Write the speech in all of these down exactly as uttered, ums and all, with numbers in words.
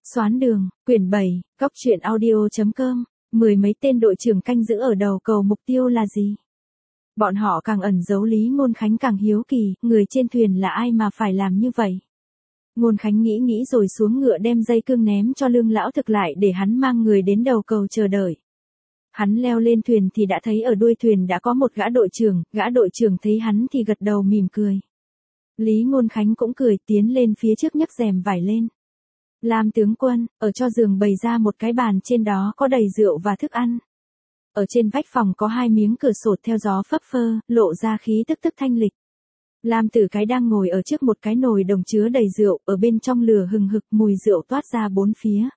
Soán đường, quyển bảy, góc truyện audio chấm com, mười mấy tên đội trưởng canh giữ ở đầu cầu mục tiêu là gì? Bọn họ càng ẩn giấu Lý Ngôn Khánh càng hiếu kỳ, người trên thuyền là ai mà phải làm như vậy? Ngôn Khánh nghĩ nghĩ rồi xuống ngựa đem dây cương ném cho Lương lão thực lại để hắn mang người đến đầu cầu chờ đợi. Hắn leo lên thuyền thì đã thấy ở đuôi thuyền đã có một gã đội trưởng, gã đội trưởng thấy hắn thì gật đầu mỉm cười. Lý Ngôn Khánh cũng cười tiến lên phía trước nhấc rèm vải lên. Lam tướng quân, ở cho giường bày ra một cái bàn trên đó có đầy rượu và thức ăn. Ở trên vách phòng có hai miếng cửa sổ theo gió phấp phơ, lộ ra khí tức tức thanh lịch. Lam Tử Cái đang ngồi ở trước một cái nồi đồng chứa đầy rượu, ở bên trong lửa hừng hực mùi rượu toát ra bốn phía.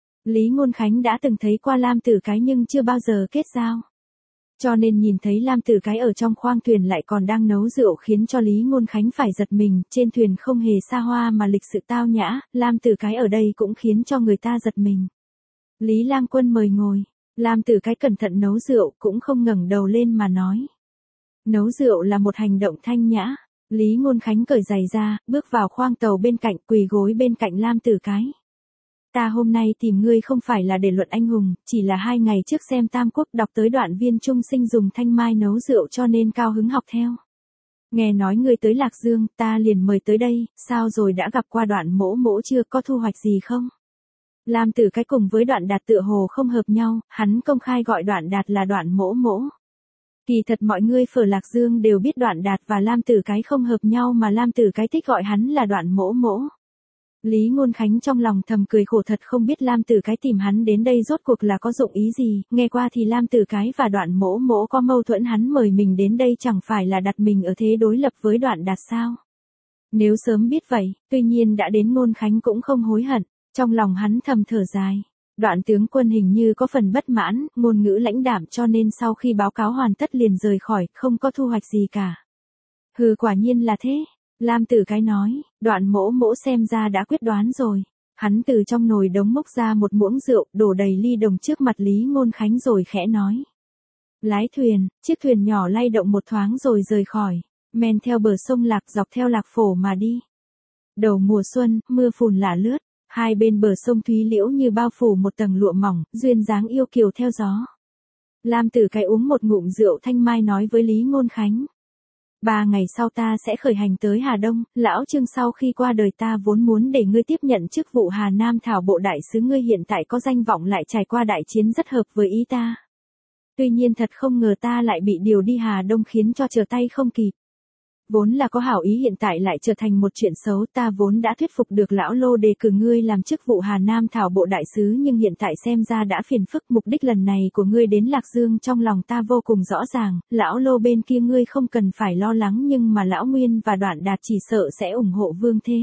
Lý Ngôn Khánh đã từng thấy qua Lam Tử Cái nhưng chưa bao giờ kết giao. Cho nên nhìn thấy Lam Tử Cái ở trong khoang thuyền lại còn đang nấu rượu khiến cho Lý Ngôn Khánh phải giật mình, trên thuyền không hề xa hoa mà lịch sự tao nhã, Lam Tử Cái ở đây cũng khiến cho người ta giật mình. Lý Lang Quân mời ngồi, Lam Tử Cái cẩn thận nấu rượu cũng không ngẩng đầu lên mà nói. Nấu rượu là một hành động thanh nhã, Lý Ngôn Khánh cởi giày ra, bước vào khoang tàu bên cạnh quỳ gối bên cạnh Lam Tử Cái. Ta hôm nay tìm ngươi không phải là để luận anh hùng, chỉ là hai ngày trước xem Tam Quốc đọc tới đoạn Viên Trung Sinh dùng thanh mai nấu rượu cho nên cao hứng học theo. Nghe nói ngươi tới Lạc Dương, ta liền mời tới đây, sao rồi đã gặp qua Đoạn Mỗ Mỗ chưa, có thu hoạch gì không? Lam Tử Cái cùng với Đoạn Đạt tựa hồ không hợp nhau, hắn công khai gọi Đoạn Đạt là Đoạn Mỗ Mỗ. Kỳ thật mọi người phở Lạc Dương đều biết Đoạn Đạt và Lam Tử Cái không hợp nhau mà Lam Tử Cái thích gọi hắn là Đoạn Mỗ Mỗ. Lý Ngôn Khánh trong lòng thầm cười khổ thật không biết Lam Tử Cái tìm hắn đến đây rốt cuộc là có dụng ý gì, nghe qua thì Lam Tử Cái và Đoạn Mỗ Mỗ có mâu thuẫn, hắn mời mình đến đây chẳng phải là đặt mình ở thế đối lập với Đoạn Đạt sao? Nếu sớm biết vậy, tuy nhiên đã đến Ngôn Khánh cũng không hối hận, trong lòng hắn thầm thở dài. Đoạn tướng quân hình như có phần bất mãn, ngôn ngữ lãnh đạm cho nên sau khi báo cáo hoàn tất liền rời khỏi, không có thu hoạch gì cả. Hừ, quả nhiên là thế. Lam Tử Cái nói, Đoạn Mỗ Mỗ xem ra đã quyết đoán rồi. Hắn từ trong nồi đống mốc ra một muỗng rượu, đổ đầy ly đồng trước mặt Lý Ngôn Khánh rồi khẽ nói. Lái thuyền, chiếc thuyền nhỏ lay động một thoáng rồi rời khỏi, men theo bờ sông Lạc dọc theo Lạc Phổ mà đi. Đầu mùa xuân, mưa phùn lả lướt, hai bên bờ sông Thúy Liễu như bao phủ một tầng lụa mỏng, duyên dáng yêu kiều theo gió. Lam Tử Cái uống một ngụm rượu thanh mai nói với Lý Ngôn Khánh. Ba ngày sau ta sẽ khởi hành tới Hà Đông, lão Trương sau khi qua đời ta vốn muốn để ngươi tiếp nhận chức vụ Hà Nam Thảo Bộ Đại sứ, ngươi hiện tại có danh vọng lại trải qua đại chiến rất hợp với ý ta. Tuy nhiên thật không ngờ ta lại bị điều đi Hà Đông khiến cho trở tay không kịp. Vốn là có hảo ý hiện tại lại trở thành một chuyện xấu, ta vốn đã thuyết phục được lão Lô đề cử ngươi làm chức vụ Hà Nam Thảo Bộ Đại sứ nhưng hiện tại xem ra đã phiền phức, mục đích lần này của ngươi đến Lạc Dương trong lòng ta vô cùng rõ ràng, lão Lô bên kia ngươi không cần phải lo lắng nhưng mà lão Nguyên và Đoạn Đạt chỉ sợ sẽ ủng hộ Vương thế.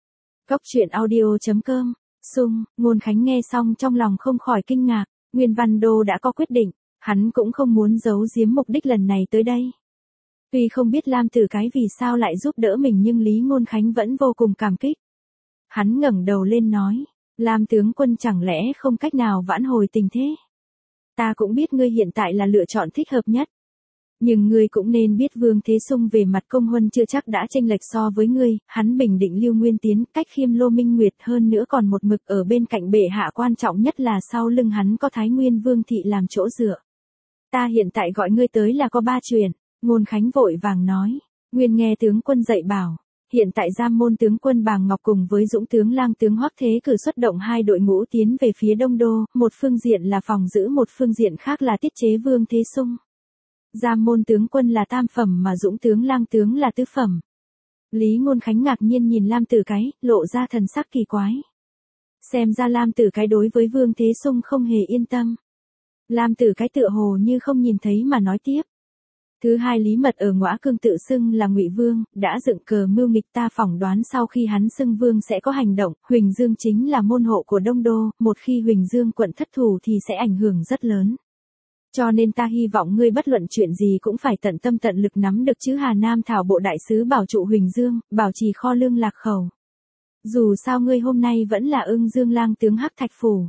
Góc truyện audio chấm com, Sung, Ngôn Khánh nghe xong trong lòng không khỏi kinh ngạc, Nguyên Văn Đô đã có quyết định, hắn cũng không muốn giấu giếm mục đích lần này tới đây. Tuy không biết Lam Tử Cái vì sao lại giúp đỡ mình nhưng Lý Ngôn Khánh vẫn vô cùng cảm kích. Hắn ngẩng đầu lên nói, Lam tướng quân chẳng lẽ không cách nào vãn hồi tình thế? Ta cũng biết ngươi hiện tại là lựa chọn thích hợp nhất. Nhưng ngươi cũng nên biết Vương Thế Sung về mặt công huân chưa chắc đã chênh lệch so với ngươi, hắn bình định Lưu Nguyên Tiến, cách khiêm Lô Minh Nguyệt hơn nữa còn một mực ở bên cạnh bệ hạ, quan trọng nhất là sau lưng hắn có Thái Nguyên Vương Thị làm chỗ dựa. Ta hiện tại gọi ngươi tới là có ba chuyện. Ngôn Khánh vội vàng nói, Nguyên nghe tướng quân dạy bảo, hiện tại Giam Môn tướng quân Bàng Ngọc cùng với Dũng tướng Lang tướng Hoắc Thế cử xuất động hai đội ngũ tiến về phía Đông Đô, một phương diện là phòng giữ, một phương diện khác là tiết chế Vương Thế Sung. Giam Môn tướng quân là tam phẩm mà Dũng tướng Lang tướng là tứ phẩm. Lý Ngôn Khánh ngạc nhiên nhìn Lam Tử Cái, lộ ra thần sắc kỳ quái. Xem ra Lam Tử Cái đối với Vương Thế Sung không hề yên tâm. Lam Tử Cái tựa hồ như không nhìn thấy mà nói tiếp. Thứ hai, Lý Mật ở Ngõa Cương tự xưng là Ngụy Vương, đã dựng cờ mưu nghịch, ta phỏng đoán sau khi hắn xưng vương sẽ có hành động, Huỳnh Dương chính là môn hộ của Đông Đô, một khi Huỳnh Dương quận thất thủ thì sẽ ảnh hưởng rất lớn. Cho nên ta hy vọng ngươi bất luận chuyện gì cũng phải tận tâm tận lực nắm được chứ Hà Nam Thảo Bộ Đại sứ bảo trụ Huỳnh Dương, bảo trì kho lương Lạc Khẩu. Dù sao ngươi hôm nay vẫn là Ưng Dương Lang tướng Hắc Thạch Phủ.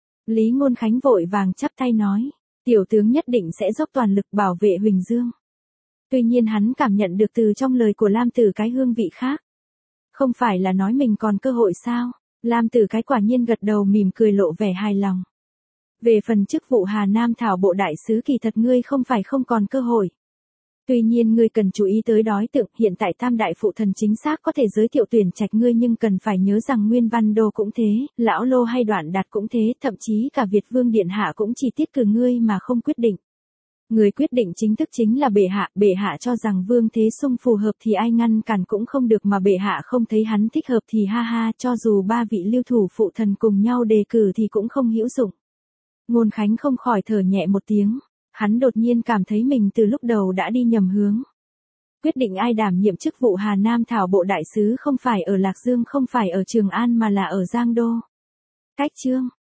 Lý Ngôn Khánh vội vàng chắp tay nói, tiểu tướng nhất định sẽ dốc toàn lực bảo vệ Huỳnh Dương. Tuy nhiên hắn cảm nhận được từ trong lời của Lam Tử Cái hương vị khác. Không phải là nói mình còn cơ hội sao? Lam Tử Cái quả nhiên gật đầu mỉm cười lộ vẻ hài lòng. Về phần chức vụ Hà Nam Thảo Bộ Đại sứ kỳ thật ngươi không phải không còn cơ hội. Tuy nhiên ngươi cần chú ý tới đối tượng, hiện tại Tam Đại Phụ Thần chính xác có thể giới thiệu tuyển trạch ngươi nhưng cần phải nhớ rằng Nguyên Văn Đô cũng thế, Lão Lô hay Đoạn Đạt cũng thế, thậm chí cả Việt Vương Điện Hạ cũng chỉ tiết cử ngươi mà không quyết định. Người quyết định chính thức chính là bệ hạ, bệ hạ cho rằng Vương Thế Sung phù hợp thì ai ngăn cản cũng không được mà bệ hạ không thấy hắn thích hợp thì ha ha, cho dù ba vị lưu thủ phụ thần cùng nhau đề cử thì cũng không hữu dụng. Ngôn Khánh không khỏi thở nhẹ một tiếng, hắn đột nhiên cảm thấy mình từ lúc đầu đã đi nhầm hướng. Quyết định ai đảm nhiệm chức vụ Hà Nam Thảo Bộ Đại sứ không phải ở Lạc Dương, không phải ở Trường An mà là ở Giang Đô. Cách chương